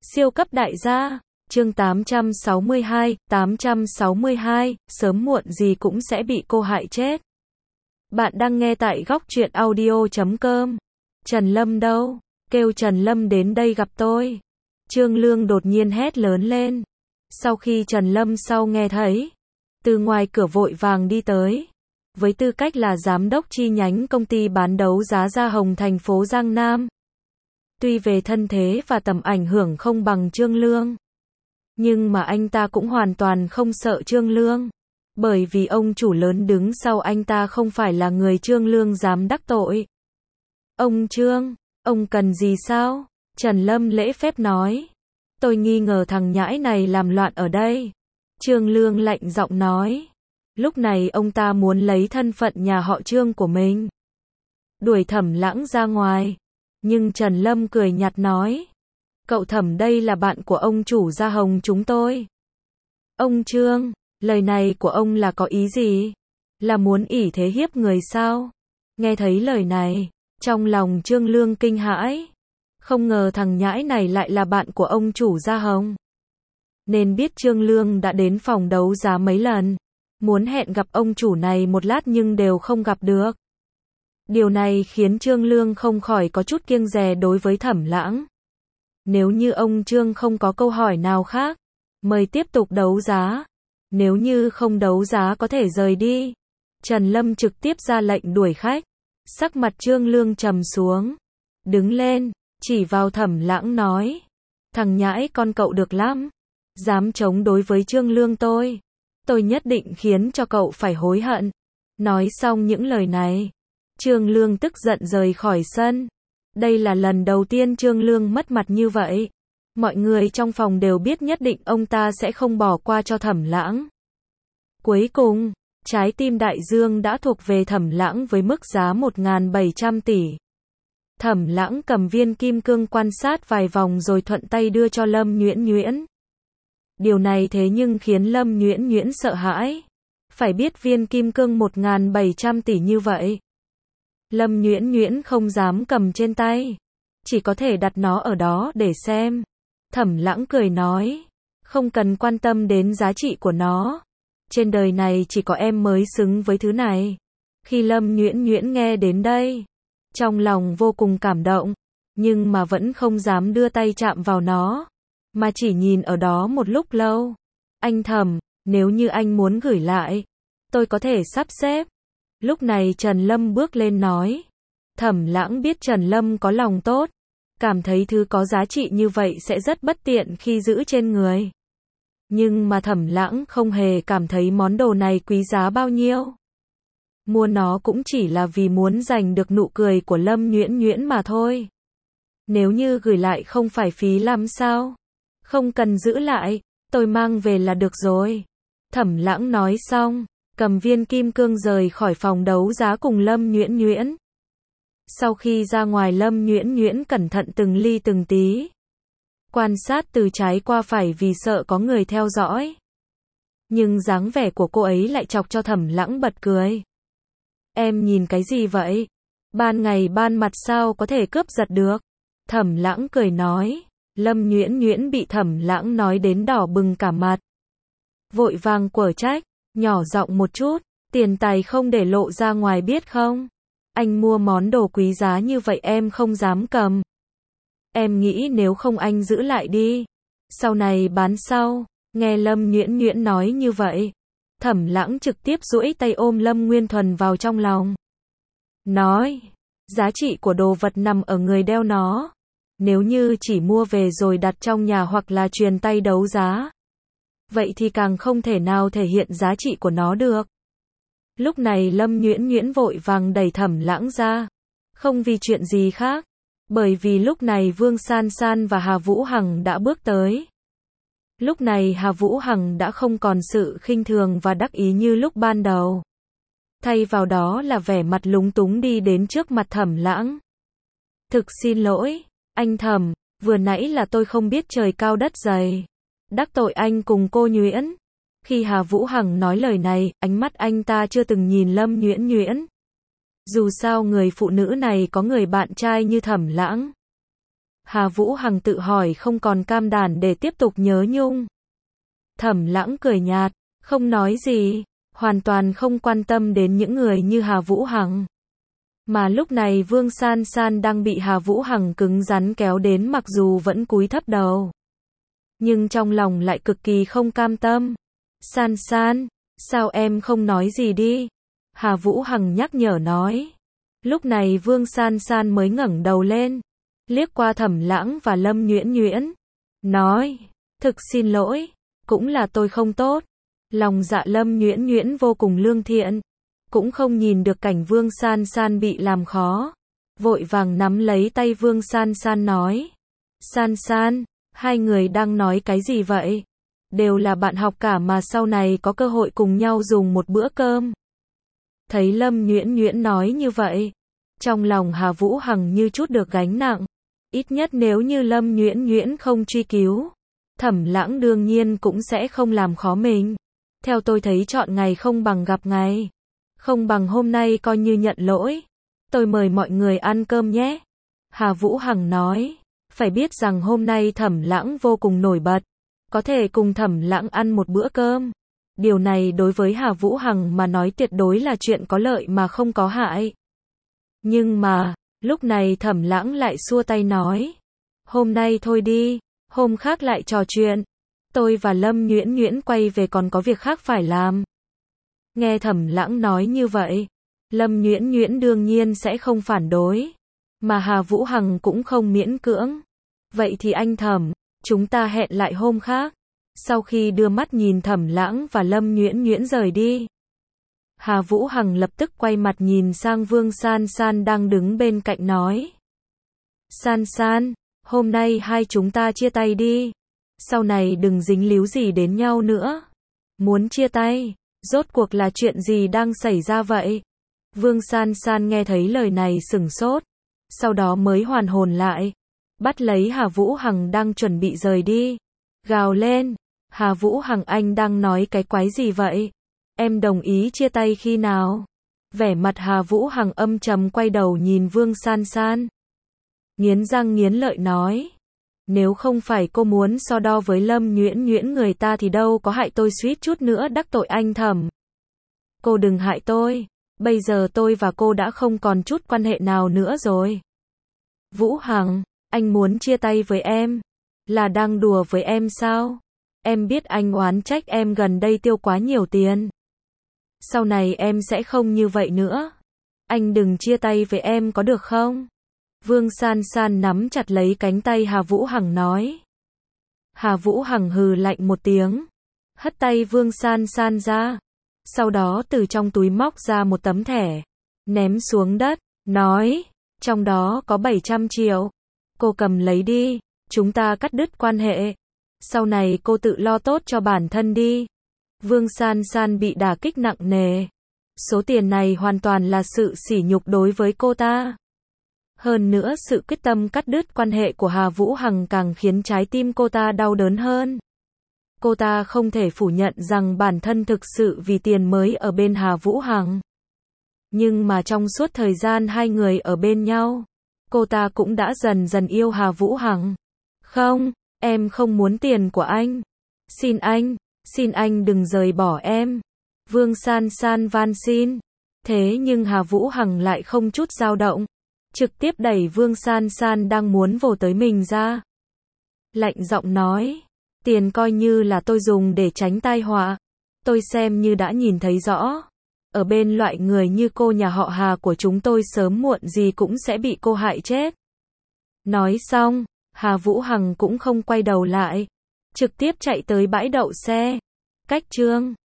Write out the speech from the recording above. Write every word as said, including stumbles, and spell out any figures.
Siêu cấp đại gia, chương tám trăm sáu mươi hai, tám trăm sáu mươi hai, sớm muộn gì cũng sẽ bị cô hại chết. Bạn đang nghe tại góc truyện audio chấm com. Trần Lâm đâu? Kêu Trần Lâm đến đây gặp tôi. Trương Lương đột nhiên hét lớn lên. Sau khi Trần Lâm sau nghe thấy, từ ngoài cửa vội vàng đi tới. Với tư cách là giám đốc chi nhánh công ty bán đấu giá Gia Hồng thành phố Giang Nam. Tuy về thân thế và tầm ảnh hưởng không bằng Trương Lương, nhưng mà anh ta cũng hoàn toàn không sợ Trương Lương. Bởi vì ông chủ lớn đứng sau anh ta không phải là người Trương Lương dám đắc tội. Ông Trương, ông cần gì sao? Trần Lâm lễ phép nói. Tôi nghi ngờ thằng nhãi này làm loạn ở đây. Trương Lương lạnh giọng nói. Lúc này ông ta muốn lấy thân phận nhà họ Trương của mình, đuổi Thẩm Lãng ra ngoài. Nhưng Trần Lâm cười nhạt nói. Cậu Thẩm đây là bạn của ông chủ Gia Hồng chúng tôi. Ông Trương, lời này của ông là có ý gì? Là muốn ỷ thế hiếp người sao? Nghe thấy lời này, trong lòng Trương Lương kinh hãi. Không ngờ thằng nhãi này lại là bạn của ông chủ Gia Hồng. Nên biết Trương Lương đã đến phòng đấu giá mấy lần, muốn hẹn gặp ông chủ này một lát nhưng đều không gặp được. Điều này khiến Trương Lương không khỏi có chút kiêng dè đối với Thẩm Lãng. Nếu như ông Trương không có câu hỏi nào khác, mời tiếp tục đấu giá. Nếu như không đấu giá có thể rời đi. Trần Lâm trực tiếp ra lệnh đuổi khách. Sắc mặt Trương Lương trầm xuống. Đứng lên, chỉ vào Thẩm Lãng nói. Thằng nhãi con cậu được lắm. Dám chống đối với Trương Lương tôi. Tôi nhất định khiến cho cậu phải hối hận. Nói xong những lời này, Trương Lương tức giận rời khỏi sân. Đây là lần đầu tiên Trương Lương mất mặt như vậy. Mọi người trong phòng đều biết nhất định ông ta sẽ không bỏ qua cho Thẩm Lãng. Cuối cùng, trái tim đại dương đã thuộc về Thẩm Lãng với mức giá một nghìn bảy trăm tỷ. Thẩm Lãng cầm viên kim cương quan sát vài vòng rồi thuận tay đưa cho Lâm Nhuyễn Nhuyễn. Điều này thế nhưng khiến Lâm Nhuyễn Nhuyễn sợ hãi. Phải biết viên kim cương một nghìn bảy trăm tỷ như vậy, Lâm Nhuyễn Nhuyễn không dám cầm trên tay, chỉ có thể đặt nó ở đó để xem. Thẩm Lãng cười nói, không cần quan tâm đến giá trị của nó. Trên đời này chỉ có em mới xứng với thứ này. Khi Lâm Nhuyễn Nhuyễn nghe đến đây, trong lòng vô cùng cảm động, nhưng mà vẫn không dám đưa tay chạm vào nó, mà chỉ nhìn ở đó một lúc lâu. Anh Thẩm, nếu như anh muốn gửi lại, tôi có thể sắp xếp. Lúc này Trần Lâm bước lên nói. Thẩm Lãng biết Trần Lâm có lòng tốt, cảm thấy thứ có giá trị như vậy sẽ rất bất tiện khi giữ trên người. Nhưng mà Thẩm Lãng không hề cảm thấy món đồ này quý giá bao nhiêu. Mua nó cũng chỉ là vì muốn giành được nụ cười của Lâm Nhuyễn Nhuyễn mà thôi. Nếu như gửi lại không phải phí lắm sao? Không cần giữ lại, tôi mang về là được rồi. Thẩm Lãng nói xong, cầm viên kim cương rời khỏi phòng đấu giá cùng Lâm Nhuyễn Nhuyễn. Sau khi ra ngoài, Lâm Nhuyễn Nhuyễn cẩn thận từng ly từng tí, quan sát từ trái qua phải vì sợ có người theo dõi. Nhưng dáng vẻ của cô ấy lại chọc cho Thẩm Lãng bật cười. Em nhìn cái gì vậy? Ban ngày ban mặt sao có thể cướp giật được? Thẩm Lãng cười nói. Lâm Nhuyễn Nhuyễn bị Thẩm Lãng nói đến đỏ bừng cả mặt. Vội vàng quở trách, nhỏ giọng một chút, tiền tài không để lộ ra ngoài biết không? Anh mua món đồ quý giá như vậy em không dám cầm. Em nghĩ nếu không anh giữ lại đi, sau này bán sau. Nghe Lâm Nhuyễn Nhuyễn nói như vậy, Thẩm Lãng trực tiếp duỗi tay ôm Lâm Nguyên Thuần vào trong lòng. Nói, giá trị của đồ vật nằm ở người đeo nó. Nếu như chỉ mua về rồi đặt trong nhà hoặc là truyền tay đấu giá, vậy thì càng không thể nào thể hiện giá trị của nó được. Lúc này Lâm Nhuyễn Nhuyễn vội vàng đẩy Thẩm Lãng ra. Không vì chuyện gì khác, bởi vì lúc này Vương San San và Hà Vũ Hằng đã bước tới. Lúc này Hà Vũ Hằng đã không còn sự khinh thường và đắc ý như lúc ban đầu. Thay vào đó là vẻ mặt lúng túng đi đến trước mặt Thẩm Lãng. Thực xin lỗi, anh Thẩm, vừa nãy là tôi không biết trời cao đất dày, đắc tội anh cùng cô Nhuyễn. Khi Hà Vũ Hằng nói lời này, ánh mắt anh ta chưa từng nhìn Lâm Nhuyễn Nhuyễn. Dù sao người phụ nữ này có người bạn trai như Thẩm Lãng. Hà Vũ Hằng tự hỏi không còn cam đảm để tiếp tục nhớ nhung. Thẩm Lãng cười nhạt, không nói gì, hoàn toàn không quan tâm đến những người như Hà Vũ Hằng. Mà lúc này Vương San San đang bị Hà Vũ Hằng cứng rắn kéo đến, mặc dù vẫn cúi thấp đầu, nhưng trong lòng lại cực kỳ không cam tâm. San San, sao em không nói gì đi? Hà Vũ Hằng nhắc nhở nói. Lúc này Vương San San mới ngẩng đầu lên, liếc qua Thẩm Lãng và Lâm Nhuyễn Nhuyễn, nói, thực xin lỗi, cũng là tôi không tốt. Lòng dạ Lâm Nhuyễn Nhuyễn vô cùng lương thiện, cũng không nhìn được cảnh Vương San San bị làm khó, vội vàng nắm lấy tay Vương San San nói, San San, hai người đang nói cái gì vậy? Đều là bạn học cả mà, sau này có cơ hội cùng nhau dùng một bữa cơm. Thấy Lâm Nhuyễn Nhuyễn nói như vậy, trong lòng Hà Vũ Hằng như chút được gánh nặng. Ít nhất nếu như Lâm Nhuyễn Nhuyễn không truy cứu, Thẩm Lãng đương nhiên cũng sẽ không làm khó mình. Theo tôi thấy chọn ngày không bằng gặp ngày. Không bằng hôm nay coi như nhận lỗi. Tôi mời mọi người ăn cơm nhé. Hà Vũ Hằng nói. Phải biết rằng hôm nay Thẩm Lãng vô cùng nổi bật. Có thể cùng Thẩm Lãng ăn một bữa cơm. Điều này đối với Hà Vũ Hằng mà nói tuyệt đối là chuyện có lợi mà không có hại. Nhưng mà, lúc này Thẩm Lãng lại xua tay nói. Hôm nay thôi đi, hôm khác lại trò chuyện. Tôi và Lâm Nhuyễn Nhuyễn quay về còn có việc khác phải làm. Nghe Thẩm Lãng nói như vậy, Lâm Nhuyễn Nhuyễn đương nhiên sẽ không phản đối. Mà Hà Vũ Hằng cũng không miễn cưỡng. Vậy thì anh Thẩm, chúng ta hẹn lại hôm khác. Sau khi đưa mắt nhìn Thẩm Lãng và Lâm Nhuyễn Nhuyễn rời đi, Hà Vũ Hằng lập tức quay mặt nhìn sang Vương San San đang đứng bên cạnh nói. San San, hôm nay hai chúng ta chia tay đi. Sau này đừng dính líu gì đến nhau nữa. Muốn chia tay? Rốt cuộc là chuyện gì đang xảy ra vậy? Vương San San nghe thấy lời này sửng sốt. Sau đó mới hoàn hồn lại. Bắt lấy Hà Vũ Hằng đang chuẩn bị rời đi. Gào lên. Hà Vũ Hằng, anh đang nói cái quái gì vậy? Em đồng ý chia tay khi nào? Vẻ mặt Hà Vũ Hằng âm trầm quay đầu nhìn Vương San San. Nghiến răng nghiến lợi nói. Nếu không phải cô muốn so đo với Lâm Nhuyễn Nhuyễn người ta thì đâu có hại tôi suýt chút nữa đắc tội anh Thẩm. Cô đừng hại tôi. Bây giờ tôi và cô đã không còn chút quan hệ nào nữa rồi. Vũ Hằng, anh muốn chia tay với em? Là đang đùa với em sao? Em biết anh oán trách em gần đây tiêu quá nhiều tiền. Sau này em sẽ không như vậy nữa. Anh đừng chia tay với em có được không? Vương San San nắm chặt lấy cánh tay Hà Vũ Hằng nói. Hà Vũ Hằng hừ lạnh một tiếng, hất tay Vương San San ra. Sau đó từ trong túi móc ra một tấm thẻ, ném xuống đất, nói, trong đó có bảy trăm triệu. Cô cầm lấy đi, chúng ta cắt đứt quan hệ. Sau này cô tự lo tốt cho bản thân đi. Vương San San bị đả kích nặng nề. Số tiền này hoàn toàn là sự sỉ nhục đối với cô ta. Hơn nữa sự quyết tâm cắt đứt quan hệ của Hà Vũ Hằng càng khiến trái tim cô ta đau đớn hơn. Cô ta không thể phủ nhận rằng bản thân thực sự vì tiền mới ở bên Hà Vũ Hằng. Nhưng mà trong suốt thời gian hai người ở bên nhau, cô ta cũng đã dần dần yêu Hà Vũ Hằng. Không, em không muốn tiền của anh. Xin anh, xin anh đừng rời bỏ em. Vương San San van xin. Thế nhưng Hà Vũ Hằng lại không chút dao động, trực tiếp đẩy Vương San San đang muốn vồ tới mình ra. Lạnh giọng nói, tiền coi như là tôi dùng để tránh tai họa. Tôi xem như đã nhìn thấy rõ. Ở bên loại người như cô nhà họ Hà của chúng tôi sớm muộn gì cũng sẽ bị cô hại chết. Nói xong, Hà Vũ Hằng cũng không quay đầu lại, trực tiếp chạy tới bãi đậu xe. Cách chương